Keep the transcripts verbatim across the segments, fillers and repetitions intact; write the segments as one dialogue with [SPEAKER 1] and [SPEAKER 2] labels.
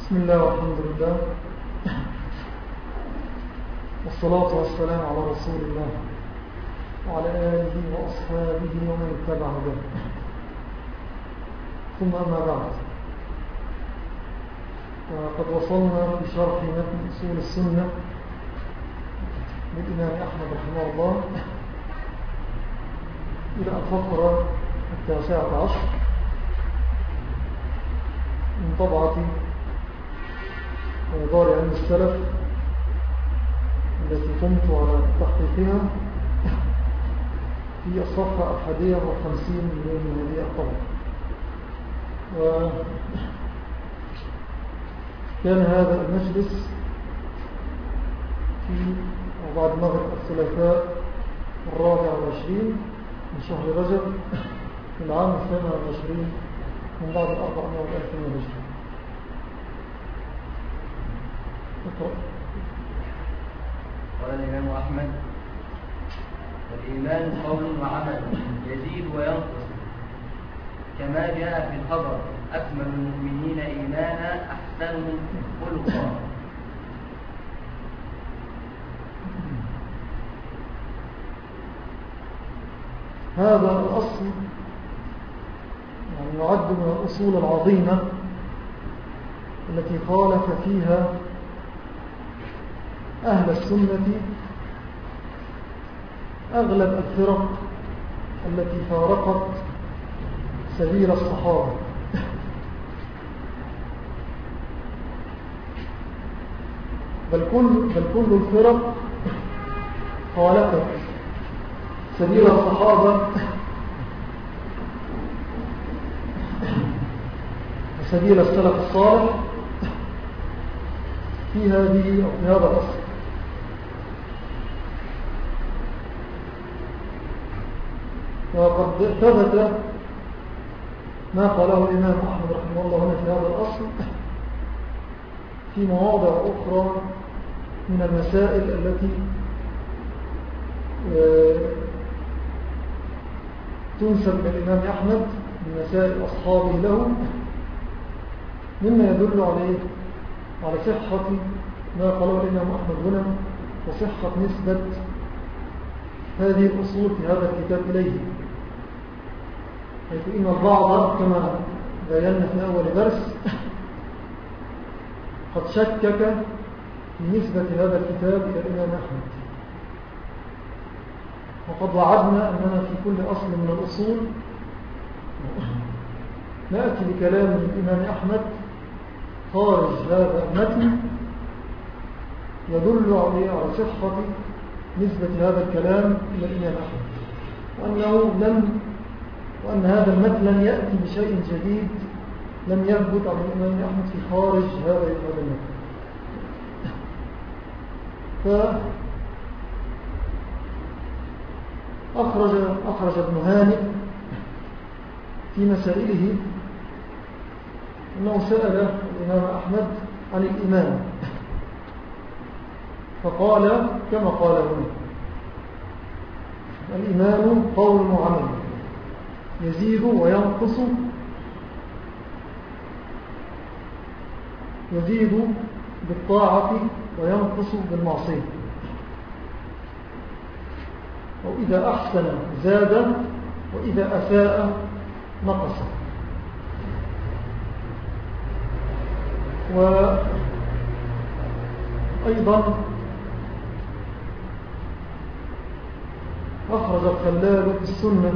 [SPEAKER 1] بسم الله والحمد لله والصلاة والسلام على رسول الله وعلى آله وأصحابه ومن اتبع هداه. ثم أما بعد، قد وصلنا في شرح متن أصول السنة للإمام أحمد رحمه الله إلى الفقرة التاسعة عشر من طبعة دار علم السلف التي قمت على تحقيقها في الصفحة الحادية والخمسين من هذه الطبعة. وكان هذا المجلس في بعد مغرب الثلاثاء الرابع والعشرين من شهر رجب في العام الثامن والعشرين من بعد الأربعمائة والألفين والعشرين.
[SPEAKER 2] قال الإمام أحمد: الإيمان قول وعمل يزيد وينقص، كما جاء في الخبر: أكمل المؤمنين إيمانا أحسنهم خلقا.
[SPEAKER 1] هذا الأصل يعني يعد من الأصول العظيمة التي خالف فيها أهل السنة أغلب الفرق التي فارقت سبيل الصحابة. بل كل, بل كل الفرق خالفت سبيل الصحابة وسبيل السلف الصالح في هذه أو في هذا الأصل. وقد ثبت ما قاله الإمام أحمد رحمه الله هنا في هذا الأصل في مواضع أخرى من المسائل التي تنسب للإمام أحمد من مسائل أصحابه له، مما يدل عليه على صحة ما قاله الإمام أحمد هنا وصحة نسبة هذه الأصول في هذا الكتاب إليه، حيث إن البعض كما بينا في أول درس قد شكك في نسبة هذا الكتاب إلى الإمام أحمد. وقد وعدنا أننا في كل أصل من الأصول نأتي بكلام من الإمام أحمد خارج هذا المتن يدل عليه على صحة نسبة هذا الكلام إلى الإمام أحمد، وأنه لم وأن هذا المتن لن يأتي بشيء جديد لم يثبت عن الإمام أحمد في خارج هذا المتن. فأخرج أخرج ابن هانئ في مسائله أنه سأل الإمام أحمد عن الإيمان فقال كما قال هنا: الإيمان قول وعمل يزيد وينقص، يزيد بالطاعة وينقص بالمعصية، وإذا أحسن زاد وإذا أساء نقص. وأيضا أخرج الخلال في السنة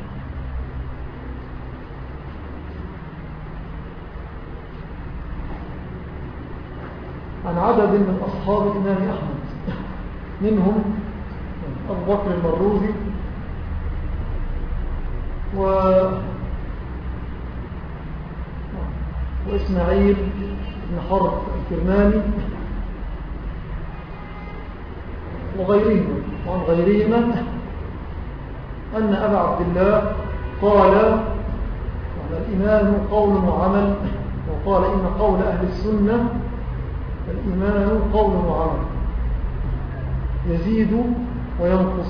[SPEAKER 1] عن عدد من أصحاب الإمام أحمد، منهم أبو بكر المروزي و... وإسماعيل بن حرب الكرماني وغيرهم وعن غيرهم أن أبا عبد الله قال: الإيمان قول وعمل، وقال: إن قول أهل السنة الإيمان قول وعمل يزيد وينقص.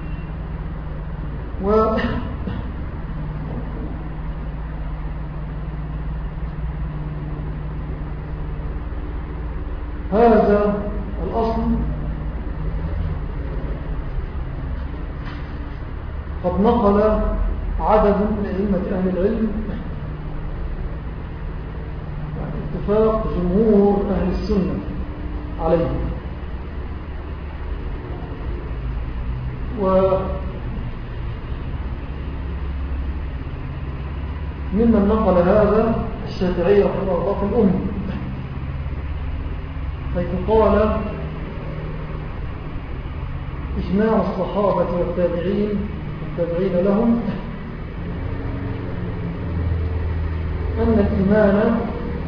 [SPEAKER 1] و قد نقل عدد من أئمة أهل العلم اتفاق جمهور أهل السنة عليه. وممن نقل هذا الشافعي رحمه الله في الأم، حيث قال إجماع الصحابة والتابعين والتابعين لهم أن الإيمان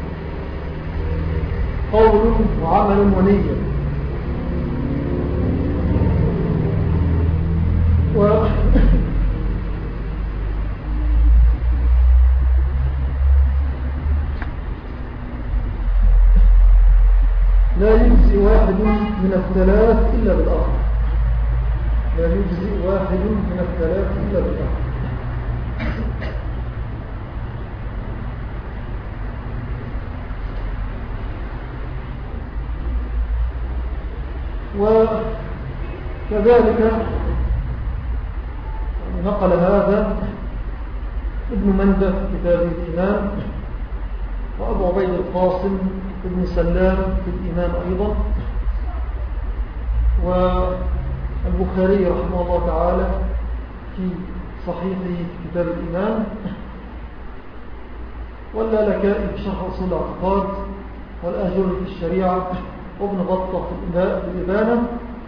[SPEAKER 1] قول وعمل ونية. و لا يجزي واحد من الثلاث إلا بالآخر، لا يجزي واحد من الثلاث إلا بالآخر. وكذلك نقل هذا ابن مندة في كتابه الإيمان، وأبو عبيد القاسم ابن سلام في الإيمان أيضا، والبخاري رحمه الله تعالى في صحيحه كتاب الإيمان، واللالكائي في شرح أصول الاعتقاد، والآجري في الشريعة، وابن بطة في الإبانة،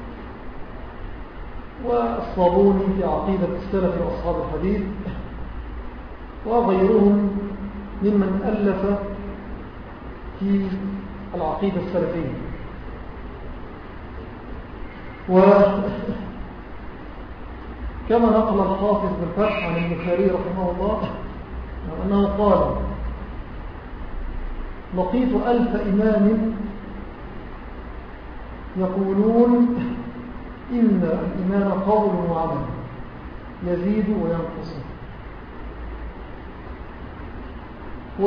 [SPEAKER 1] والصابوني في عقيدة السلف وأصحاب الحديث، وغيرهم ممن ألف في العقيدة السلفية. وكما نقل الحافظ بالفتح عن البخاري رحمه الله أنه قال: لقيت ألف إمام يقولون إن الإيمان قول وعمل يزيد وينقص. و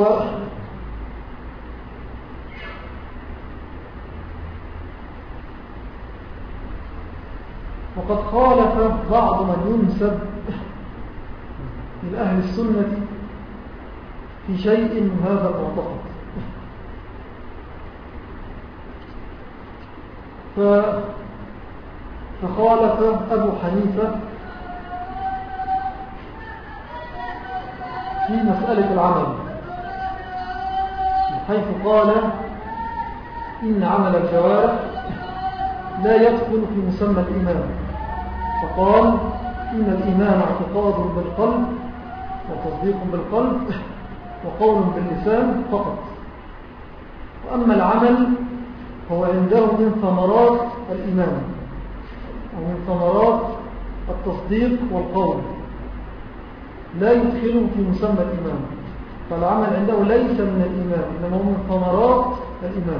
[SPEAKER 1] وقد خالف بعض من ينسب إلى أهل السنة في شيء من هذا المعتقد، فخالف أبو حنيفة في مسألة العمل، حيث قال إن عمل الجوارح لا يدخل في مسمى الإيمان، فقال إن الإيمان اعتقاد بالقلب وتصديق بالقلب وقول باللسان فقط، وأما العمل هو عنده من ثمرات الإيمان ومن ثمرات التصديق والقول، لا يدخله في مسمى الإيمان، فالعمل عنده ليس من الإيمان إنما هو من ثمرات الإيمان.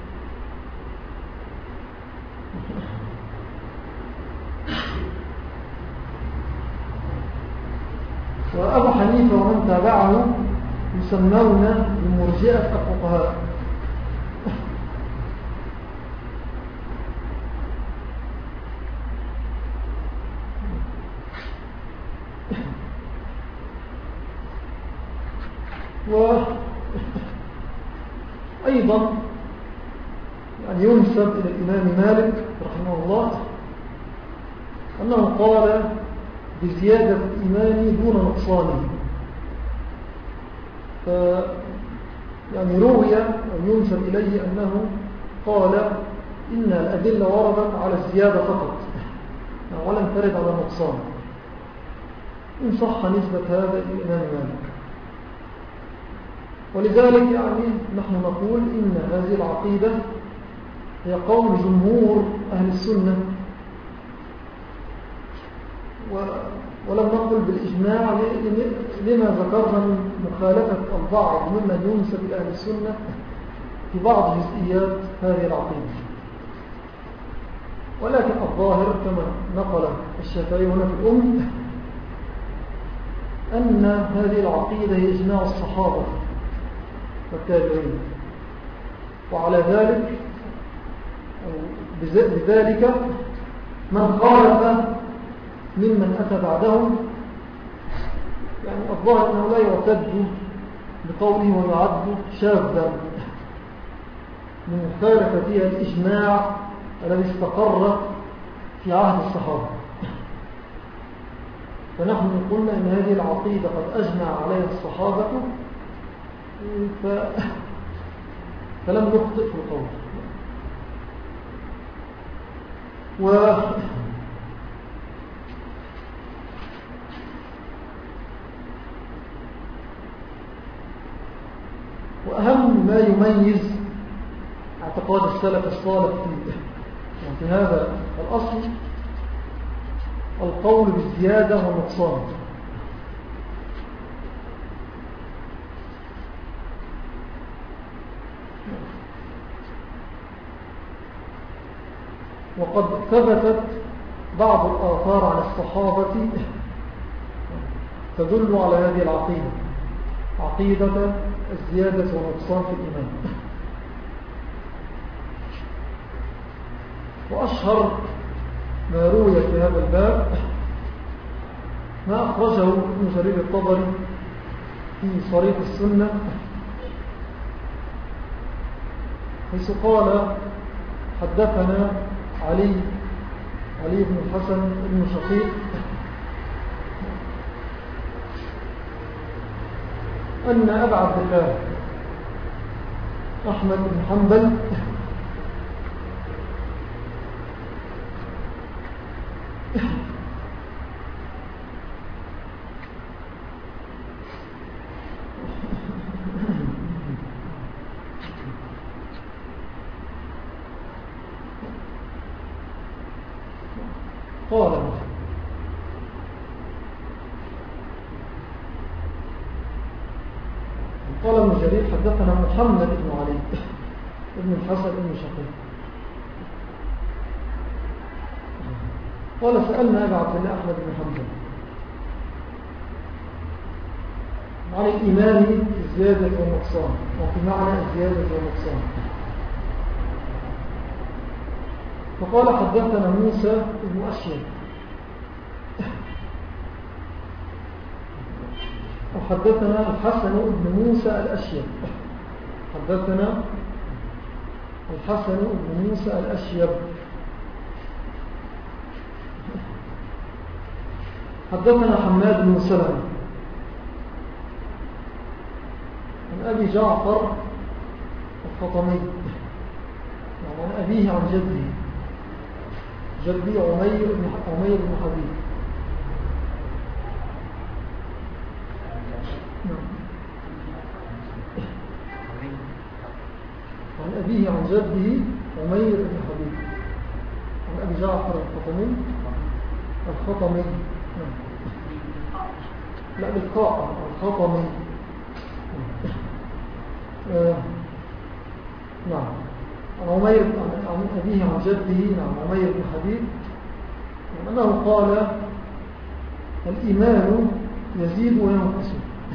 [SPEAKER 1] وأبو حنيفة ومن تابعه يسمون بمرجئة الفقهاء، وأيضا يعني ينسب إلى الإمام مالك رحمه الله أنه قال بزيادة الإيمان دون نقصانه، يعني روي أو ينسب إليه أنه قال إن الأدلة وردت على الزيادة فقط ولم ترد على النقصان، إن صح نسبة هذا إلى الإمام مالك. ولذلك يعني نحن نقول إن هذه العقيدة هي قول جمهور أهل السنة، ولم نقل بالإجماع لما ذكرنا من مخالفة البعض ممن ينسب إلى أهل السنة في بعض جزئيات هذه العقيدة. ولكن الظاهر كما نقل الشافعي هنا في الأم أن هذه العقيدة هي إجماع الصحابة والتابعين، وعلى ذلك بذلك من خالف ممن أتى بعدهم يعني الظاهر أنه لا يعتد بقوله ويعد شاذا من مخالفتها الإجماع الذي استقر في عهد الصحابة. فنحن قلنا أن هذه العقيدة قد أجمع عليها الصحابة ف... فلم نخطئ في القول. و وأهم ما يميز اعتقاد السلف الصالح في, في هذا الأصل القول بالزيادة والنقصان. وقد ثبتت بعض الآثار عن الصحابة تدل على هذه العقيدة، عقيدة الزيادة والنقصان في الإيمان. وأشهر ما روي في هذا الباب ما أخرجه ابن جرير الطبري في صريح السنة، حيث قال حدثنا علي علي بن الحسن بن شقيق أن أبا عبد الله أحمد بن حنبل قال قال ابن جرير حدثنا محمد بن علي ابن الحسن بن شقيق قال سألنا أبا عبد الله أحمد بن حنبل عن الإيمان في الزيادة والنقصان، وفي معنى الزيادة والنقصان. فقال حدثنا موسى بن أشيب وحدثنا الحسن بن موسى الأشيب حدثنا الحسن بن موسى الأشيب حدثنا حماد بن سلمة عن أبي جعفر الفطمي عن أبيه عن جده جدي عمير بن عمير بن حبيب عن أبيه عن جده عمير بن حبيب عن أبي جعفر الفطمي الخطمي لا بالقاء الخطمي آه. نعم عن عمير عن أبيه عن جده نعم عمير بن حبيب أنه قال الإيمان يزيد وينقص.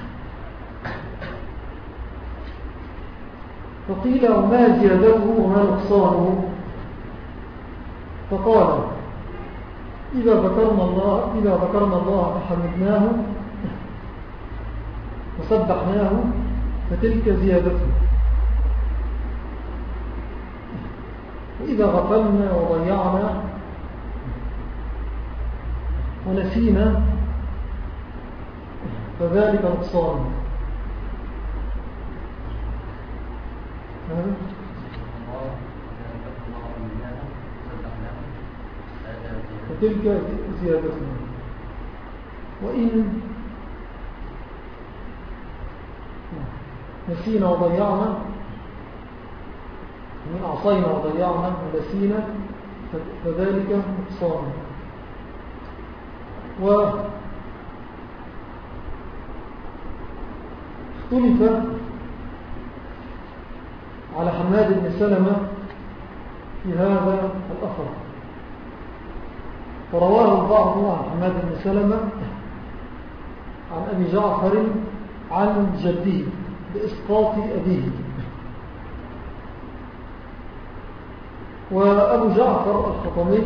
[SPEAKER 1] فقيل وما زيادته وما نقصانه؟ فقال إذا ذكرنا الله إذا ذكرنا الله فحمدناه وسبحناه فتلك زيادته، وإذا غفلنا وضيعنا ونسينا فذلك نقصان. فتلك زيادتنا، وإن نسينا وضيعنا من أعصينا وضيعنا ونسينا فذلك نقصان. واختلف على حماد بن سلمة في هذا الأثر، فرواه البعض عن حماد بن سلمة عن أبي جعفر عن جده بإسقاط أبيه، وأبو جعفر الخطمي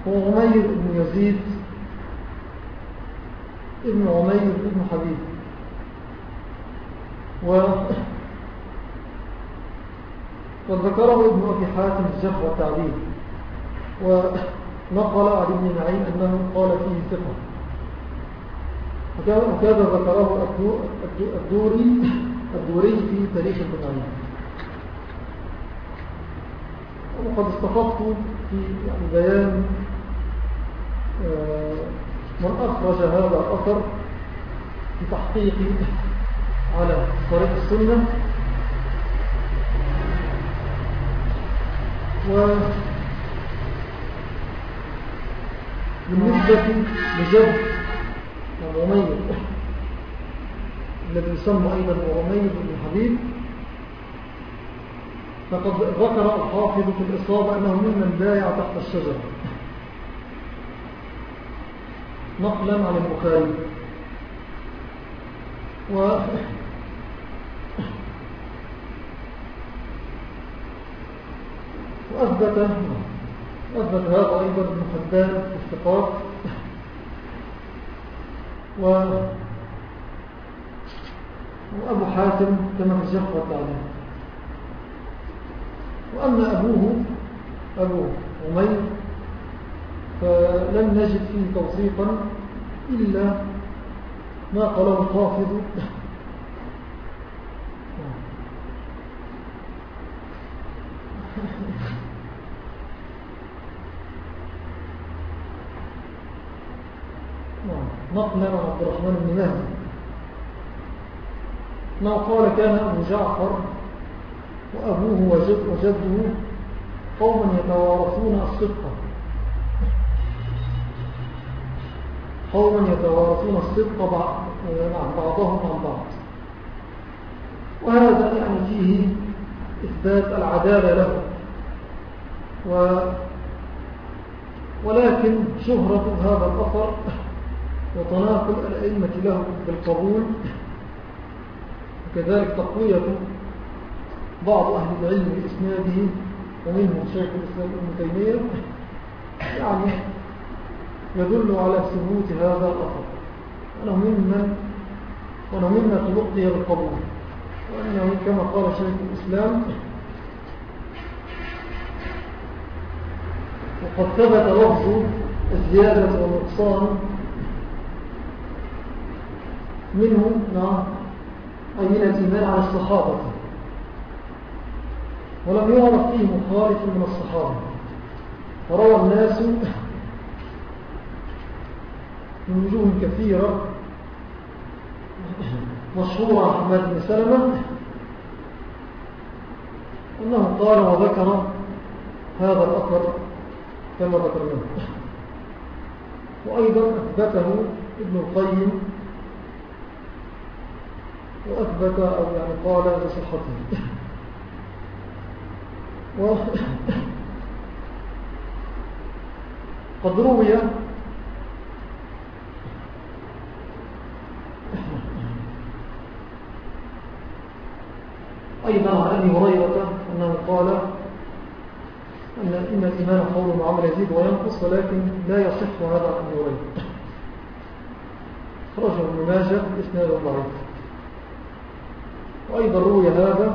[SPEAKER 1] هو عمير بن يزيد ابن عمير ابن حبيب. و وذكره ابن أبي حاتم الجرح والتعديل، ونقل عن ابن معين أنه قال فيه ثقة، وكذا ذكره الدوري الدوري في تاريخ ابن معين. وقد استفدت في يعني بيان من أخرج هذا الأثر في تحقيقي على طريق السنة، وبالنسبة لجد عمير الذي يسمى أيضا عمير بن حبيب، فقد ذكر الحافظ في الإصابة أنه ممن بايع تحت الشجرة نقلا عن البخاري. و وأثبت أثبت هذا أيضا ابن حبان في الثقات. و وأبو حاتم كما في الجرح والتعديل. وأما أبوه أبو عمير فلم نجد فيه توثيقا إلا ما قاله الحافظ نقلا عن عبد الرحمن بن مهدي ما قال كان أبو جعفر وأبوه وجد وجده قوما يتوارثون الصدقة قوما يتوارثون الصدقة بعضهم عن بعض. وهذا يعني فيه إثبات العدالة له. و ولكن شهرة هذا الأثر وتناقل الأئمة له بالقبول، وكذلك تقوية بعض أهل العلم بإسناده ومنهم شيخ الإسلام ابن تيمية، يعني يدل على ثبوت هذا الأثر، وأنه ممن وأنه مما تلقي بالقبول، وأنه كما قال شيخ الإسلام وقد ثبت لفظ الزيادة والنقصان منه نعم أي من الإيمان على الصحابة، ولم يعرف فيه مخالف من الصحابة. وروى الناس من وجوه كثيرة مشهورة عن حماد بن سلمة أنه قال وذكر هذا الأثر كما ذكرناه. وأيضا أثبته ابن القيم وأثبت أو يعني قال بصحته. وقد روي أيضا عن أبي هريرة أنه قال أن إن الإيمان قول وعمل يزيد وينقص ولكن لا يصح هذا عن أبي هريرة. خرجه ابن ماجه بإسناد ضعيف. وأيضا روي هذا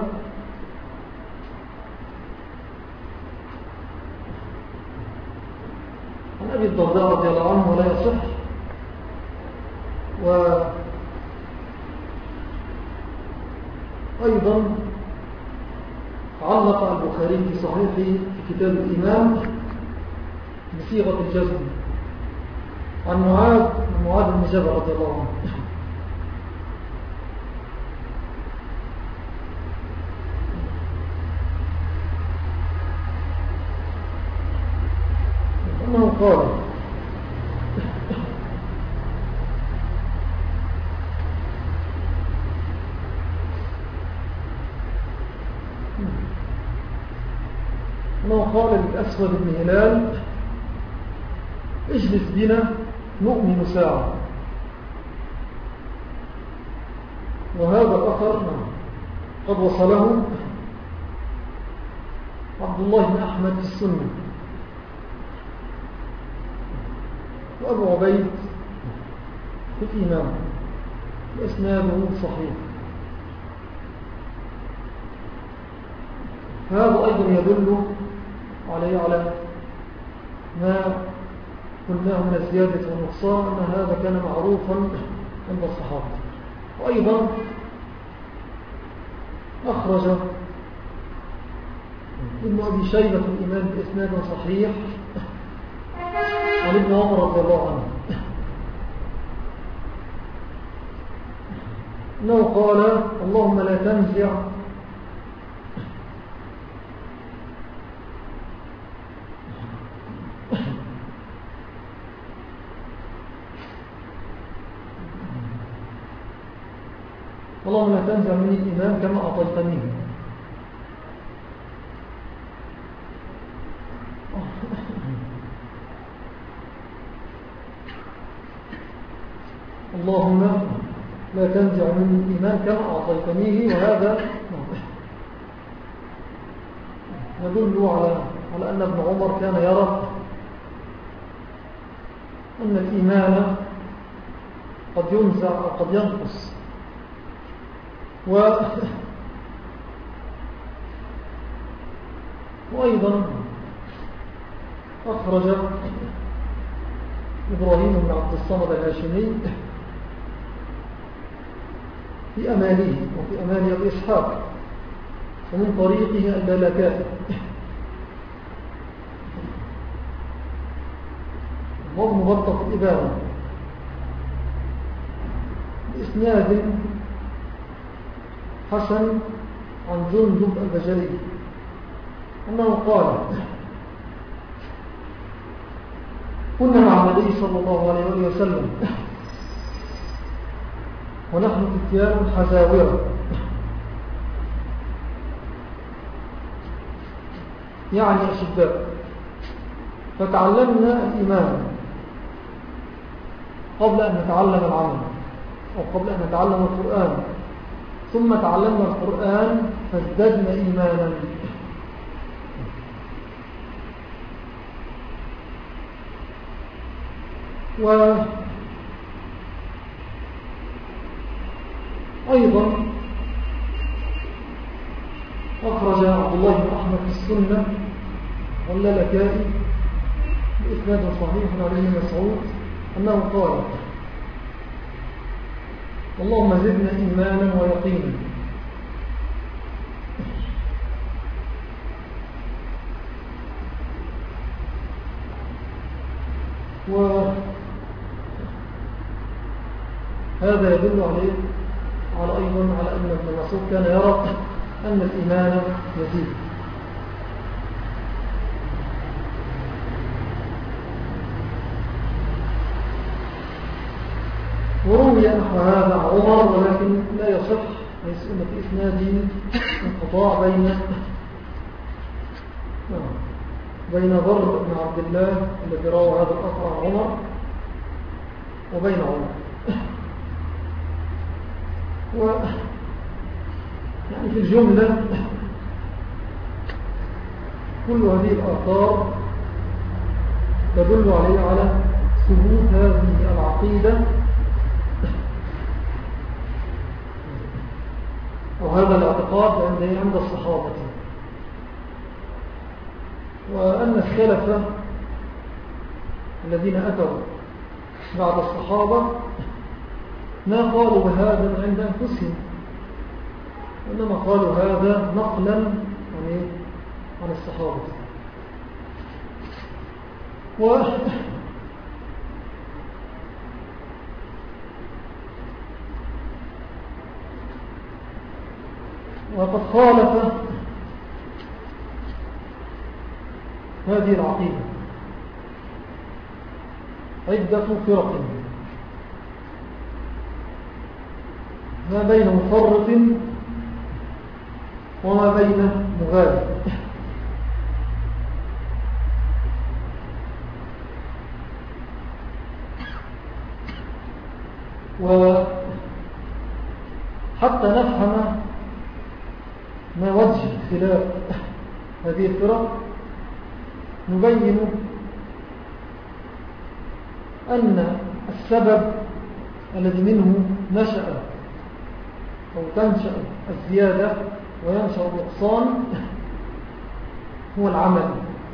[SPEAKER 1] عن أبي الدرداء رضي الله عنه ولا يصح. وأيضا علق البخاري في صحيحه في كتاب الإمام بصيغة الجزم عن معاذ معاذ بن جبل رضي الله عنه أنه قال أنه قال للأسود بن هلال اجلس بنا نؤمن ساعة. وهذا الأثر قد وصله عبد الله بن أحمد في السنة وأبو عبيد في الإمام وإسناده صحيح. هذا أيضا يدل عليه على ما قلناه من الزيادة والنقصان، أن هذا كان معروفا عند الصحابة. وأيضا أخرج ابن أبي شيبة الإمام بإسناد صحيح عن ابن عمر رضي الله عنه أنه قال: اللهم لا تنزع اللهم لا تنزع مني الإيمان كما أعطيتنيه. اللهم لا تنزع مني الإيمان كما أعطيتنيه. وهذا يدل على على أن ابن عمر كان يرى أن الإيمان قد ينزع أو قد ينقص. و وأيضا أخرج إبراهيم بن عبد الصمد الهاشمي في أمانيه وفي أمان أبي إسحاق ومن طريقه اللالكائي وابن بطة الإبانة بإسناد حسن عن جندب البجلي أنه قال: كنا مع النبي صلى الله عليه وسلم ونحن فتيان حزاورة، يعني أشداء، فتعلمنا الإيمان قبل أن نتعلم العمل أو قبل أن نتعلم القرآن، ثم تعلمنا القرآن فازددنا إيمانا. وأيضا أخرج عبد الله بن أحمد في السنة واللالكائي بإسناد صحيح عن ابن مسعود أنه قال: اللهم زدنا إيمانا ويقينا. وهذا يدل عليه على أيضا على أن ابن مسعود كان يرى أن الإيمان يزيد. وروي نحو هذا عمر، ولكن لا يصح، ليس إن في إسناده انقطاع بين بين ضر بن عبد الله الذي روى هذا الأثر عن عمر وبين عمر. و يعني في الجملة كل هذه الآثار تدل عليه على ثبوت هذه العقيدة وهذا الاعتقاد عند الصحابة، وأن السلف الذين أتوا بعد الصحابة ما قالوا بهذا عند أنفسهم، وإنما قالوا هذا نقلا عن عن الصحابة. و وقد خالف هذه العقيدة عدة فرق، ما بين مفرط وما بين مغالب. وحتى نفهم ما وجه اختلاف هذه الفرق نبين أن السبب الذي منه نشأ أو تنشأ الزيادة وينشأ النقصان هو العمل،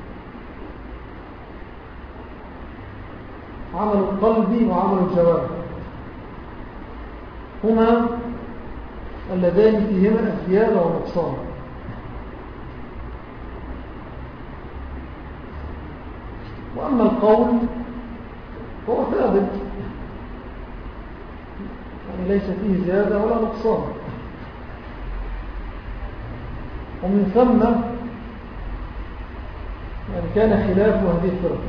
[SPEAKER 1] عمل القلب وعمل الجوارح هما اللذان فيهما الزيادة والنقصان. وأما القول فهو ثابت، يعني ليس فيه زيادة ولا نقصان، ومن ثم يعني كان خلاف هذه الفرق.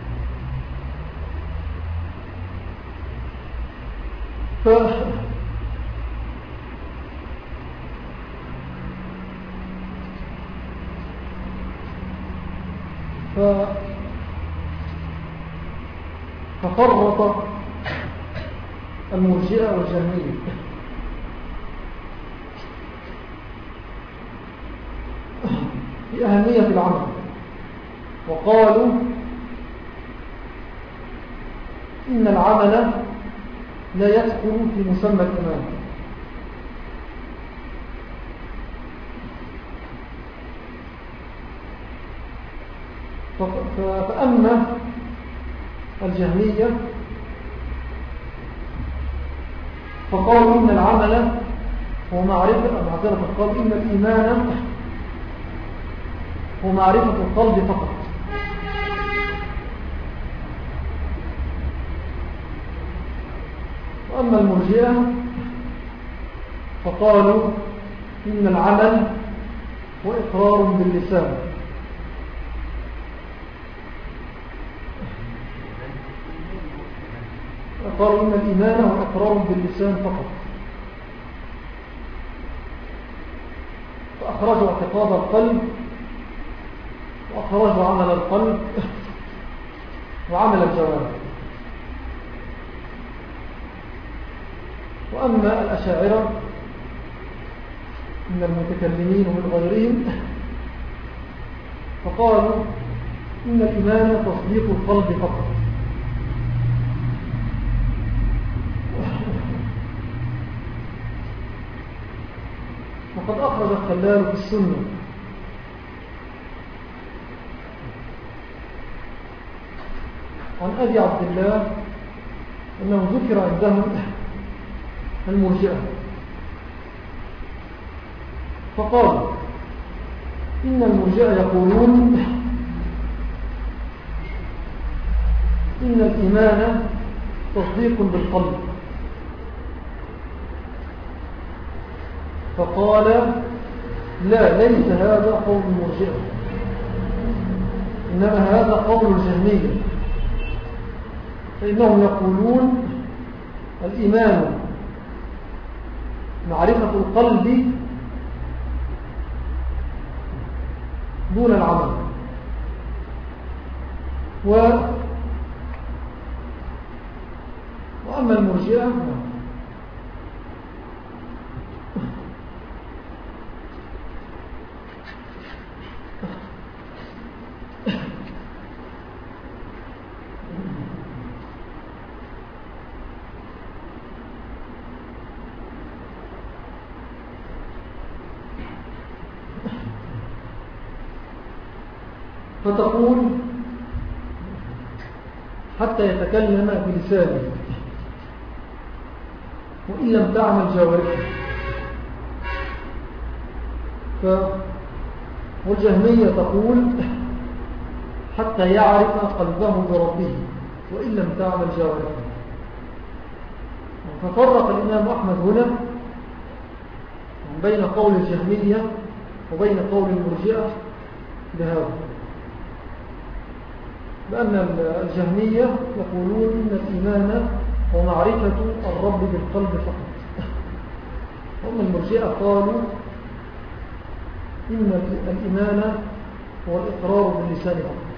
[SPEAKER 1] ف ف ففرط المرجئة والجهمية في أهمية العمل، وقالوا إن العمل لا يدخل في مسمى الإيمان. فأما الجهمية فقالوا إن العمل هو معرفة معذرة القلب، إن الإيمان هو معرفة القلب فقط. وأما المرجئة فقالوا إن العمل هو إقرار باللسان. قالوا إن الإيمان هو إقرار باللسان فقط، فأخرجوا اعتقاد القلب وأخرجوا عمل القلب وعمل الجوارح. وأما الأشاعرة من المتكلمين ومن غيرهم فقالوا إن الإيمان تصديق القلب فقط، وقد أخرج الخلال في السنة عن أبي عبد الله أنه ذكر عندهم المرجئة فقال إن المرجئة يقولون إن الإيمان تصديق بالقلب، فقال لا، ليس هذا قول المرجئة، إنما هذا قول الجهمية، فإنهم يقولون الإيمان معرفة القلب دون العمل. و وأما المرجئة فتقول حتى يتكلم بلسانه وإن لم تعمل جوارحه. والجهمية تقول حتى يعرف قلبه بربه وإن لم تعمل جوارحه. ففرق الإمام أحمد هنا بين قول الجهمية وبين قول المرجئة بهذا، بأن الجهمية يقولون إن الإيمان هو معرفة الرب بالقلب فقط، وأما المرجئة قالوا إن الإيمان هو الإقرار باللسان فقط.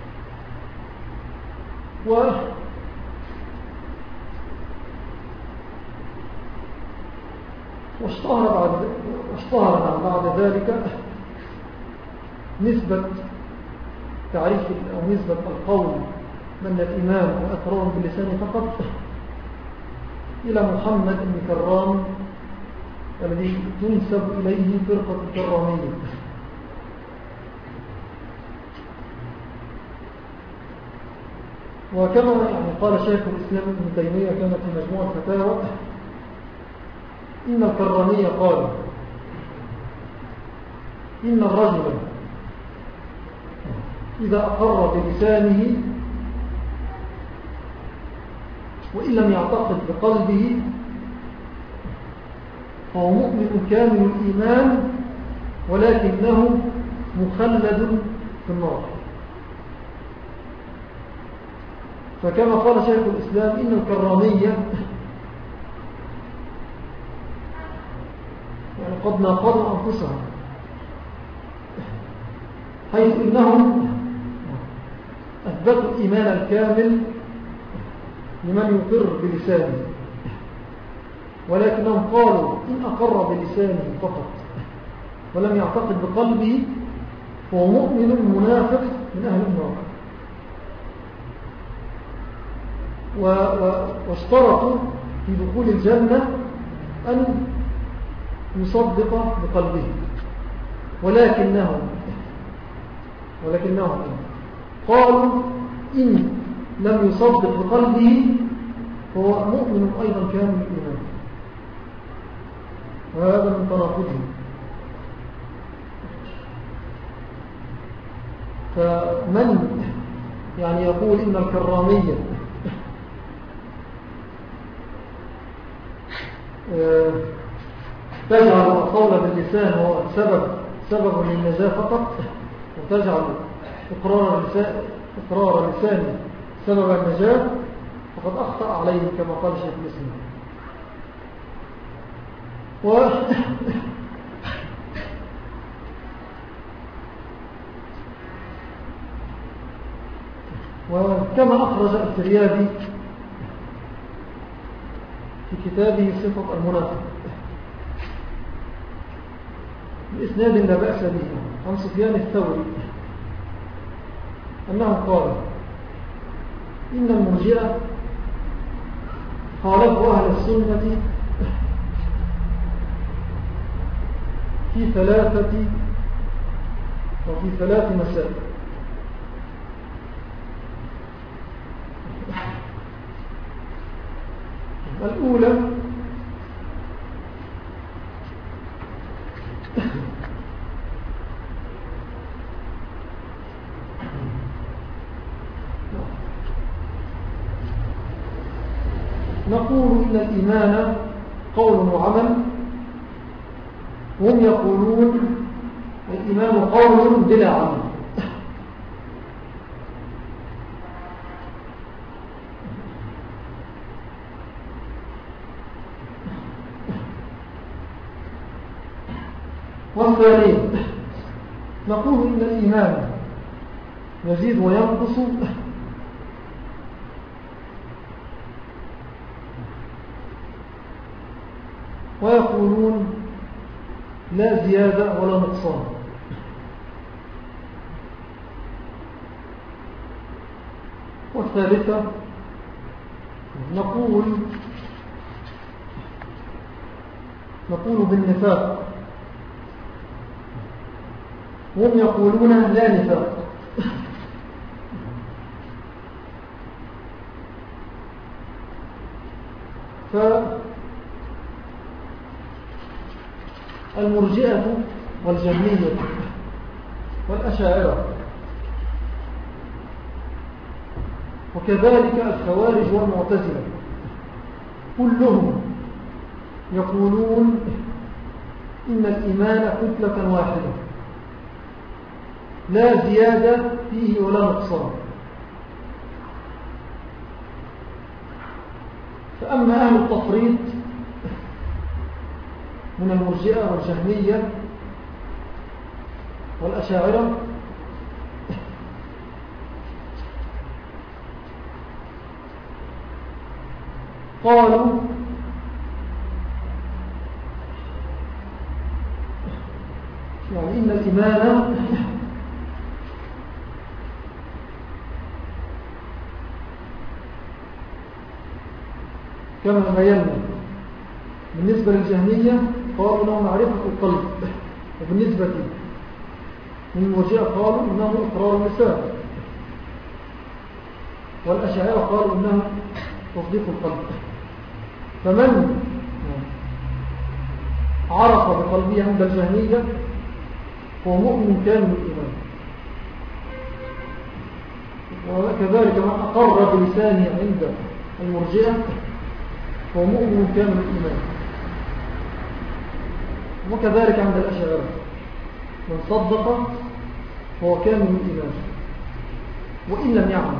[SPEAKER 1] و واشتهر بعد, واشتهر بعد ذلك نسبة تعريف أو نسبة القول من الإيمان وإقرار باللسان فقط إلى محمد بن كرام الذي تنسب إليه فرقة الكرامية. وكما يعني قال شيخ الإسلام ابن تيمية كما في مجموع الفتاوى إن الكرامية قال إن الرجل إذا أقر بلسانه وإن لم يعتقد بقلبه فهو مؤمن كامل الإيمان ولكنه مخلد في النار. فكما قال شيخ الإسلام إن الكرامية يعني قد ناقضوا أنفسهم، حيث إنهم أثبتوا الإيمان الكامل لمن يقر بلسانه، ولكنهم قالوا إن أقر بلسانه فقط ولم يعتقد بقلبه فهو مؤمن منافق من أهل النار. واشترطوا في دخول الجنة أن يصدق بقلبه، ولكنهم ولكنهم قالوا إن لم يصدق بقلبه فهو مؤمن أيضا كامل الإيمان، وهذا من تناقضهم. فمن يعني يقول إن الكرامية تجعل القول باللسان هو سبب سبب للنجاة فقط، وتجعل إقرار اللسان إقرار اللسان سبب النجاة، فقد أخطأ عليه كما قال شيخ الإسلام. و وكما أخرج الفريابي في كتابه صفة المنافق بإسناد لا بأس به عن سفيان الثوري أنه قال إن المرجئة خالفوا أهل السنة في ثلاثة وفي ثلاث مسائل. الأولى نقول إن الإيمان قول وعمل، وهم يقولون الإيمان قول بلا عمل. والثاني نقول إن الإيمان يزيد وينقص ويقولون لا زيادة ولا نقصان. والثالثة نقول نقول بالنفاق، هم يقولون لا نفاق. فالمرجئة والجهمية والأشاعرة وكذلك الخوارج والمعتزلة كلهم يقولون إن الإيمان كتلة واحدة لا زيادة فيه ولا نقصان. فأما أهل التفريط من المرجئة والجهمية والأشاعرة قالوا يعني إن الإيمان كما بينا بالنسبة للجهمية قالوا إنه معرفة القلب، وبالنسبة للمرجئة قالوا إنه إقرار اللسان، والأشاعرة قالوا إنه تصديق القلب. فمن عرف بقلبه عند الجهمية هو مؤمن كامل الإيمان، وكذلك من أقر بلسانه عند المرجئة هو مؤمن كامل الإيمان، وكذلك عند الأشاعرة من صدق هو كامل الإيمان وإن لم يعمل.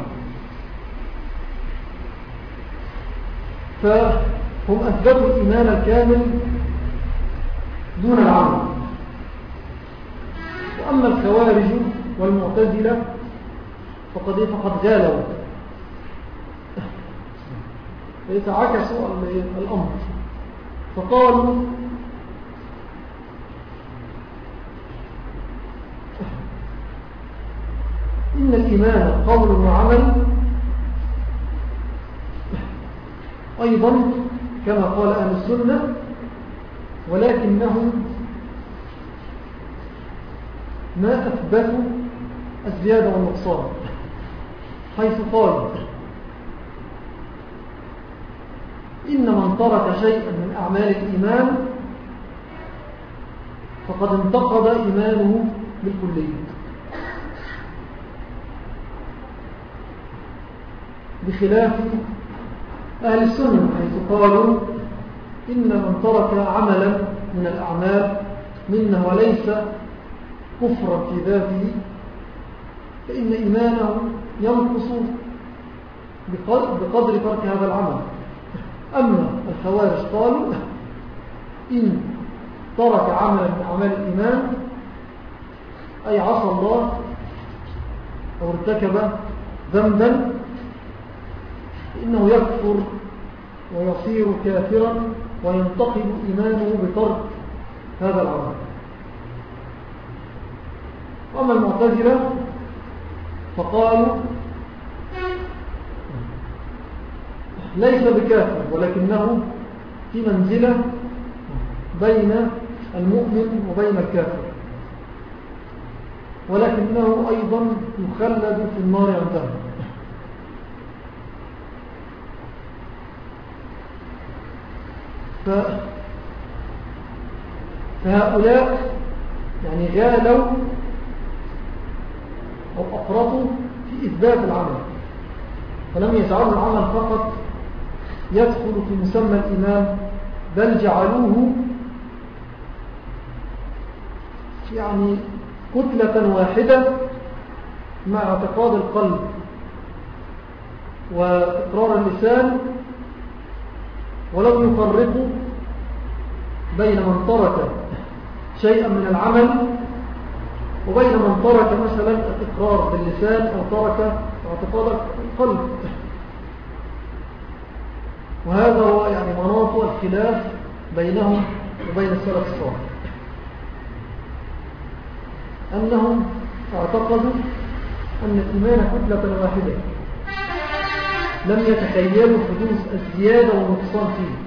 [SPEAKER 1] فهم أثبتوا الإيمان الكامل دون العمل. وأما الخوارج والمعتزلة فقد فقد غالوا فيتعكسوا الأمر، فقالوا إن الإيمان قول وعمل أيضا كما قال أهل السنة، ولكنهم ما أثبتوا الزيادة والنقصان، حيث قال إن من ترك شيئا من أعمال الإيمان فقد انتقض إيمانه بالكلية، بخلاف أهل السنة حيث قالوا إن من ترك عملا من الأعمال منه وليس كفرا في ذاته فإن إيمانه ينقص بقدر ترك هذا العمل. أما الخوارج قالوا إن ترك عملا من أعمال الإيمان أي عصى الله أو ارتكب ذنبا فإنه يكفر ويصير كافرا وينتقل إيمانه بترك هذا العمل. وأما المعتزلة فقالوا ليس بكافر ولكنه في منزلة بين المؤمن وبين الكافر، ولكنه أيضا يخلد في النار عندهم. فهؤلاء يعني غالوا أو أفرطوا في إثبات العمل، فلم يجعلوا العمل فقط يدخل في مسمى الإيمان، بل جعلوه يعني كتلة واحدة مع اعتقاد القلب وإقرار اللسان، ولم يفرقوا بين من ترك شيئا من العمل وبين من ترك مثلا الإقرار باللسان أو ترك اعتقاد القلب. وهذا هو يعني مناط الخلاف بينهم وبين السلف الصالح، أنهم اعتقدوا أن الإيمان كتلة واحدة لم يتخيلوا حدوث الزيادة والنقصان فيه.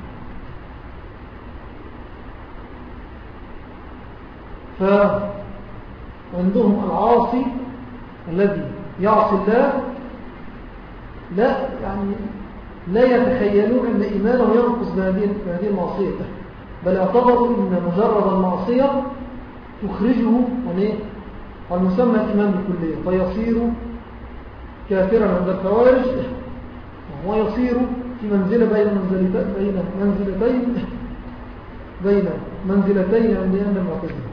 [SPEAKER 1] فعندهم العاصي الذي يعصي الله لا يعني لا يتخيلون أن إيمانه ينقص بهذه المعصية، بل اعتبروا أن مجرد المعصية تخرجه عن مسمى الإيمان بالكلية، فيصير كافرا عند الخوارج ويصير في منزلة بين منزلتين بين منزلتين بين منزلتين عند أهل المعتزلة.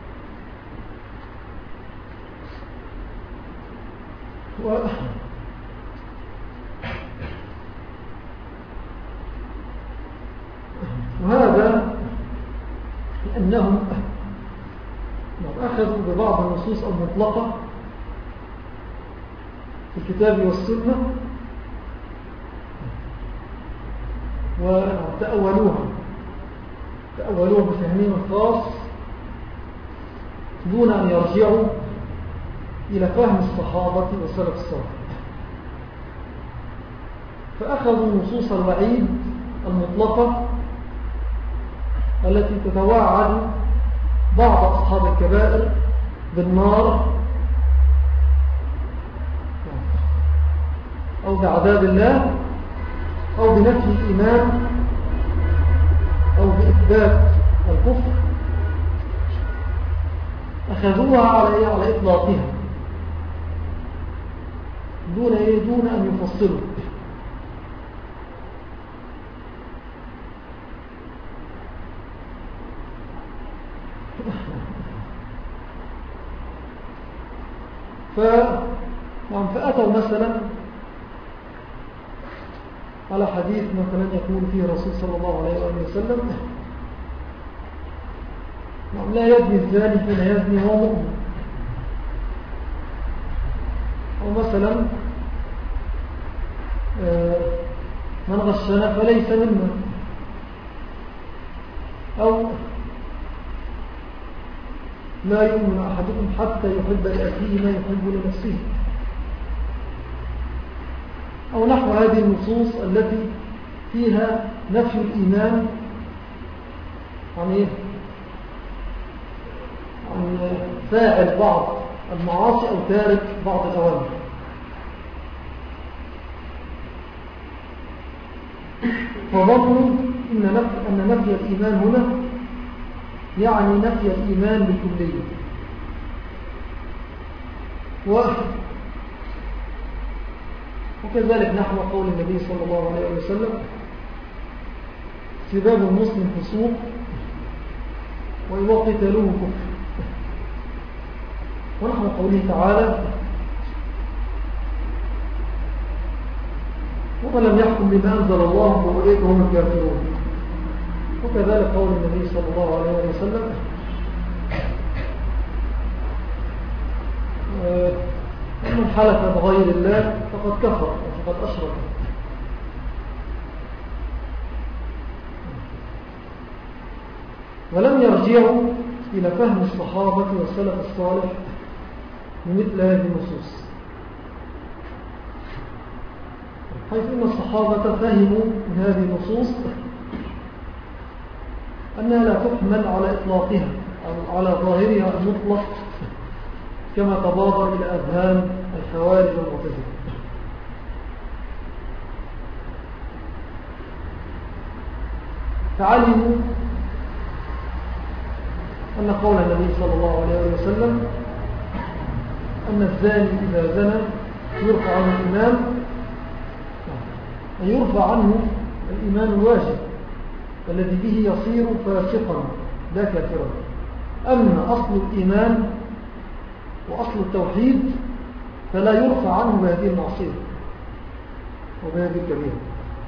[SPEAKER 1] وهذا لأنهم أخذوا ببعض النصوص المطلقة في الكتاب والسنة وتأولوها تأولوها بفهمهم الخاص دون أن يرجعوا إلى فهم الصحابة والسلف الصالح، فأخذوا نصوص الوعيد المطلقة التي تتوعد بعض أصحاب الكبائر بالنار أو بعذاب الله أو بنفي الإيمان أو بإثبات الكفر، أخذوها على على إطلاقها دون إيه دون أن يفصلوا. فأتوا مثلا على حديث مثلا يقول فيه الرسول صلى الله عليه وسلم لا يزني الزاني حين يزني وهو مؤمن، أو مثلا من غشنا فليس منا، أو لا يؤمن أحدكم حتى يحب لأخيه ما يحب لنفسه، أو نحو هذه النصوص التي فيها نفي الإيمان عن إيه؟ عن فاعل بعض المعاصي أو تارك بعض الأوامر. فظنوا إن نفي, أن نفي الإيمان هنا يعني نفي الإيمان بالكلية. و وكذلك نحو قول النبي صلى الله عليه وسلم سباب المسلم فسوق وقتاله كفر، ونحو قوله تعالى ومن لم يحكم بما أنزل الله فأولئك هم الكافرون. وكذلك قول النبي صلى الله عليه وسلم من حلف بغير الله فقد كفر وفقد أشرك. ولم يرجعوا إلى فهم الصحابة والسلف الصالح بمثل هذه النصوص، حيث إن الصحابة فهموا من هذه النصوص أنها لا تحمل على إطلاقها أو على ظاهرها المطلق كما تبادر إلى أذهان الخوارج والمعتزلة. فعلموا أن قول النبي صلى الله عليه وسلم أن الزاني إذا زنى يرفع عنه الإيمان، أن يرفع عنه الإيمان الواجب الذي به يصير فاسقا لا كافرا. أما أصل الإيمان وأصل التوحيد فلا يرفع عنه بهذه المعصية وبهذه الكبيرة.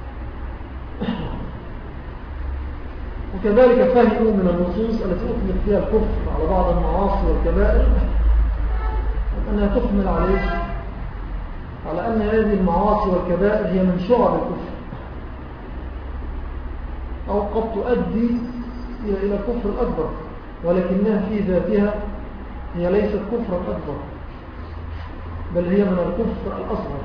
[SPEAKER 1] وكذلك فهموا من النصوص التي أطلق فيها الكفر على بعض المعاصي والكبائر أنها تحمل عليه على أن هذه المعاصي والكبائر هي من شعب الكفر، أو قد تؤدي إلى الكفر الأكبر، ولكنها في ذاتها هي ليست كفرا أكبر، بل هي من الكفر الأصغر.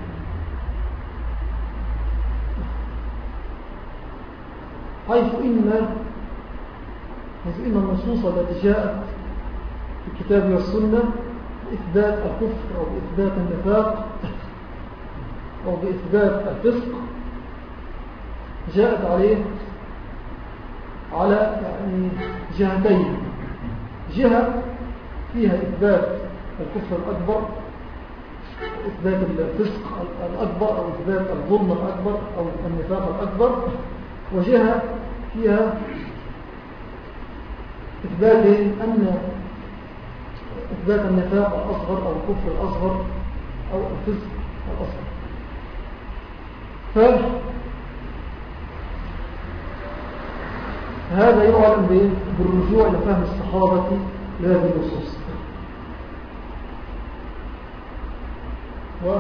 [SPEAKER 1] حيث إن حيث إن النصوص التي جاءت في الكتاب والسنة بإثبات الكفر أو بإثبات النفاق أو بإثبات الفسق جاءت عليه على يعني جهتين: جهة فيها إثبات الكفر الأكبر، إثبات الفسق الأكبر أو إثبات الظلم الأكبر أو النفاق الأكبر، وجهة فيها إثبات أن إثبات النفاق الأصغر أو الكفر الأصغر أو الفسق الأصغر. فهذا يعلم بالرجوع إلى فهم الصحابة لهذه النصوص. و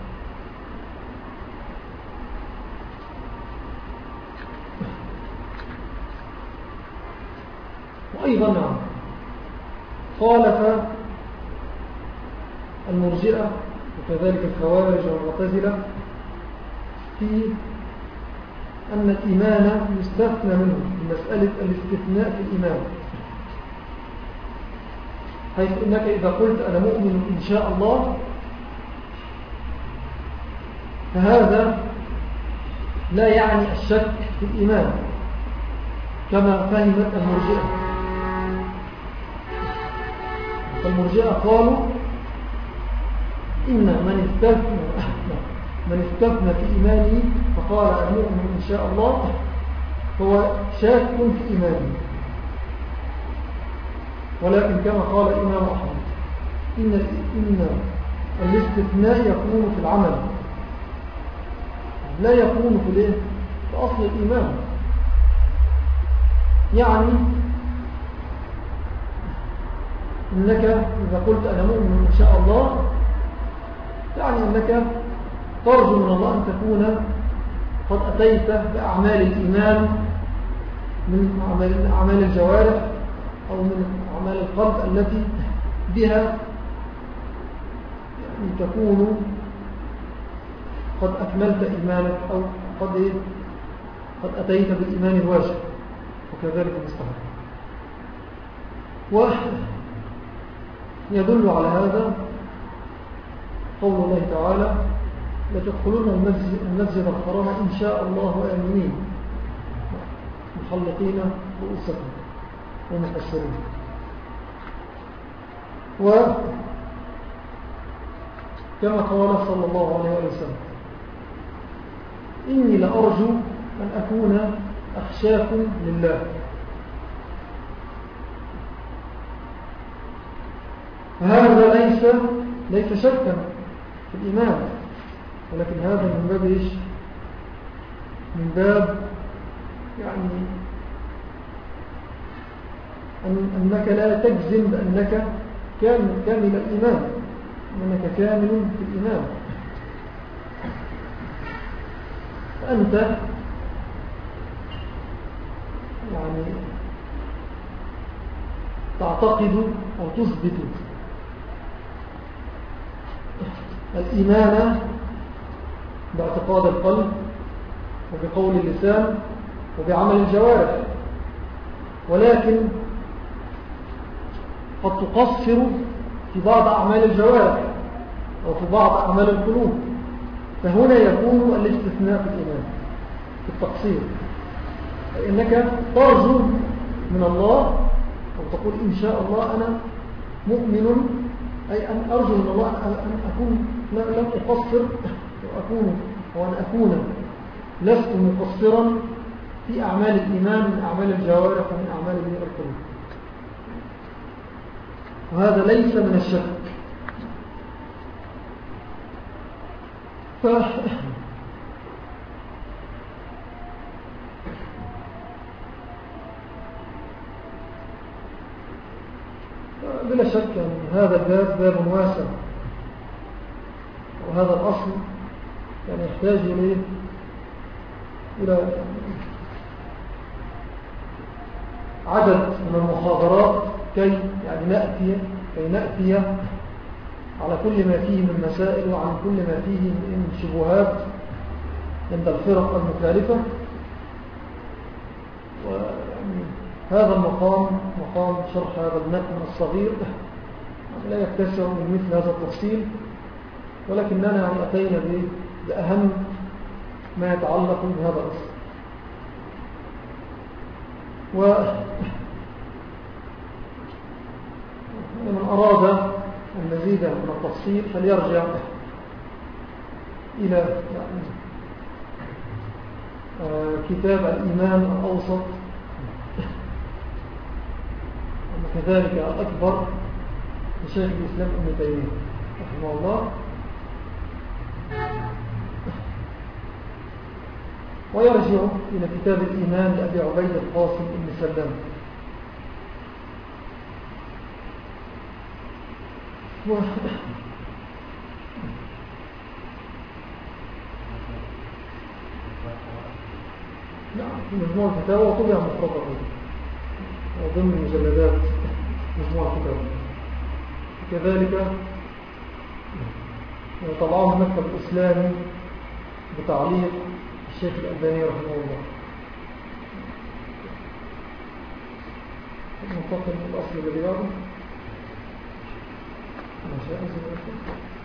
[SPEAKER 1] وأيضا نعم خالف المرجئة وكذلك الخوارج والمعتزلة في أن الإيمان يستثنى منه بمسألة الاستثناء في الإيمان، حيث إنك إذا قلت أنا مؤمن إن شاء الله فهذا لا يعني الشك في الإيمان كما فهمت المرجئة. فالمرجئة قالوا إن من استثنى من استثنى في إيمانه فقال أنا مؤمن إن شاء الله هو شاك في إيمانه. ولكن كما قال الإمام أحمد إن, إن الاستثناء يكون في العمل لا يكون في, في أصل الإيمان. يعني إنك إذا قلت أنا مؤمن إن شاء الله يعني أنك ترجو من الله أن تكون قد أتيت بأعمال الإيمان من أعمال الجوارح أو من أعمال القلب التي بها يعني تكون قد أكملت إيمانك أو قد, إيه؟ قد أتيت بالإيمان الواجب وكذلك المستحب. ويدل على هذا قول الله تعالى لتدخلون المسجد الحرام إن شاء الله آمنين محلقين رؤوسكم ومقصرين. وكما قال صلى الله عليه وسلم إني لأرجو أن أكون أخشاكم لله. هذا ليس ليس شكا في الإيمان، ولكن هذا من باب إيش؟ من باب يعني أن أنك لا تجزم بأنك كامل, كامل الإيمان، أنك كامل في الإيمان. فأنت يعني تعتقد أو تثبت الإيمان باعتقاد القلب وبقول اللسان وبعمل الجوارح، ولكن قد تقصر في بعض أعمال الجوارح أو في بعض أعمال القلوب، فهنا يكون الاستثناء في الإيمان في التقصير، فإنك ترجو من الله أو تقول إن شاء الله أنا مؤمن، أي أن أرجو من الله أن أكون لم أقصر وأكون وأن أكون لست مقصرا في أعمال الإيمان من أعمال الجوارح ومن أعمال القلوب، وهذا ليس من الشك. ف... بلا شك يعني هذا الباب باب واسع، وهذا الأصل يعني يحتاج إليه إلى عدد من المحاضرات كي يعني نأتي كي نأتي على كل ما فيه من مسائل وعن كل ما فيه من شبهات عند الفرق المخالفة. ويعني هذا المقام مقام شرح هذا المتن الصغير لا يكتسع من مثل هذا التفصيل، ولكننا يعني أتينا بأهم ما يتعلق بهذا الأصل. ومن أراد المزيد من التفصيل فليرجع إلى يعني كتاب الإيمان الأوسط وكذلك الأكبر لشيخ الإسلام ابن تيمية رحمه الله، ويرجع إلى كتاب الإيمان لأبي عبيد القاسم بن سلام. و... نعم في مجموعة الفتاوى وطبع مفرطة وضمن مجلدات مجموعة الفتاوى، كذلك طبعه المكتب الإسلامي بتعليق الشيخ الألباني رحمه الله. ننتقل من الأصل الذي بعده ما شاء الله.